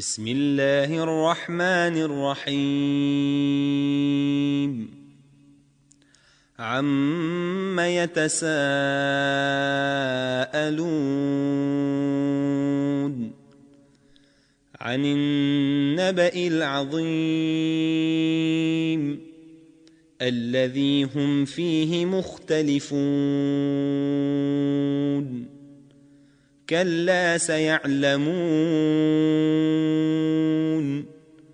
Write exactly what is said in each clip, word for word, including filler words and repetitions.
بسم الله الرحمن الرحيم عم يتساءلون عن النبأ العظيم الذي هم فيه مختلفون كلا سيعلمون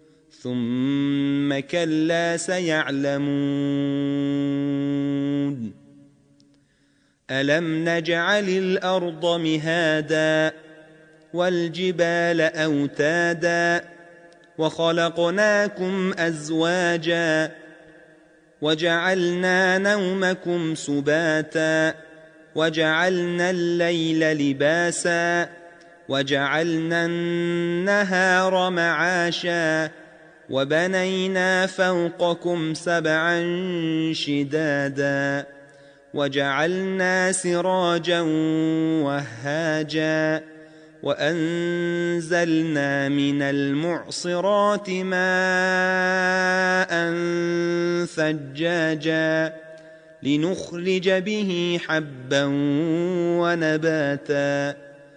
ثم كلا سيعلمون ألم نجعل الأرض مهادا والجبال أوتادا وخلقناكم أزواجا وجعلنا نومكم سباتا وجعلنا الليل لباسا وجعلنا النهار معاشا وبنينا فوقكم سبعا شدادا وجعلنا سراجا وهاجا وأنزلنا من المعصرات ماء ثجاجا لنخرج به حبا ونباتا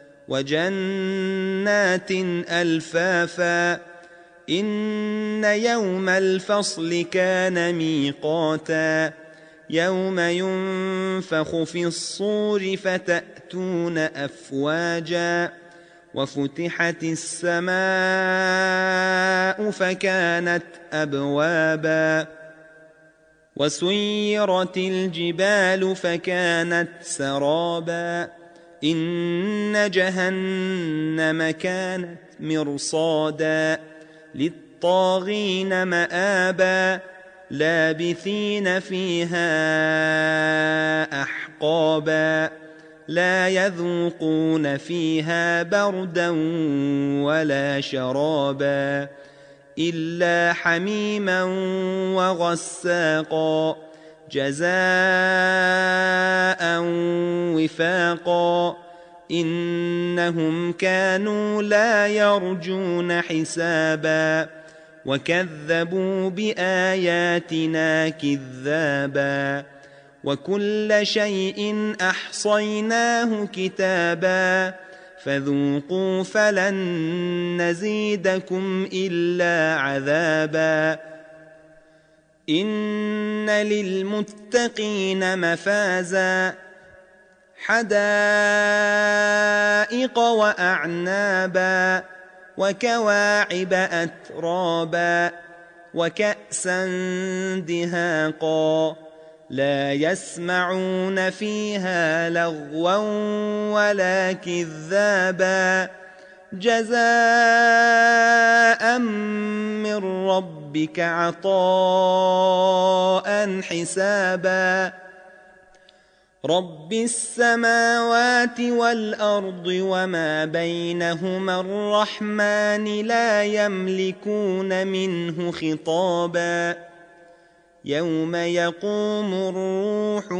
وجنات ألفافا إن يوم الفصل كان ميقاتا يوم ينفخ في الصور فتأتون أفواجا وفتحت السماء فكانت أبوابا وسيرت الجبال فكانت سرابا إن جهنم كانت مرصادا للطاغين مآبا لابثين فيها أحقابا لا يذوقون فيها بردا ولا شرابا إلا حميما وغساقا جزاء وفاقا إنهم كانوا لا يرجون حسابا وكذبوا بآياتنا كذابا وكل شيء أحصيناه كتابا فذوقوا فلن نزيدكم إلا عذابا إن للمتقين مفازا حدائق وأعنابا وكواعب أترابا وكأسا دهاقا لا يسمعون فيها لغوا ولا كذابا جزاء من ربك عطاء حسابا رب السماوات والأرض وما بينهما الرحمن لا يملكون منه خطابا يوم يقوم الروح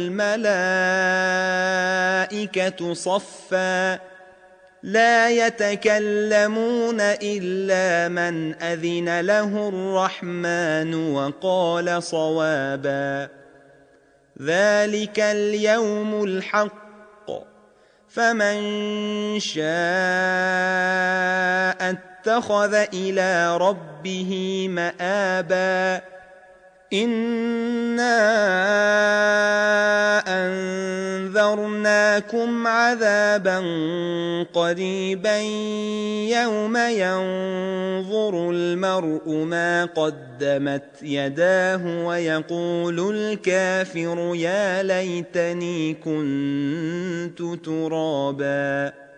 والملائكة صفا لا يتكلمون إلا من أذن له الرحمن وقال صوابا ذلك اليوم الحق فمن شاء اتخذ إلى ربه مآبا إنا أنذرناكم عذابا قريبا يوم ينظر المرء ما قدمت يداه ويقول الكافر يا ليتني كنت ترابا.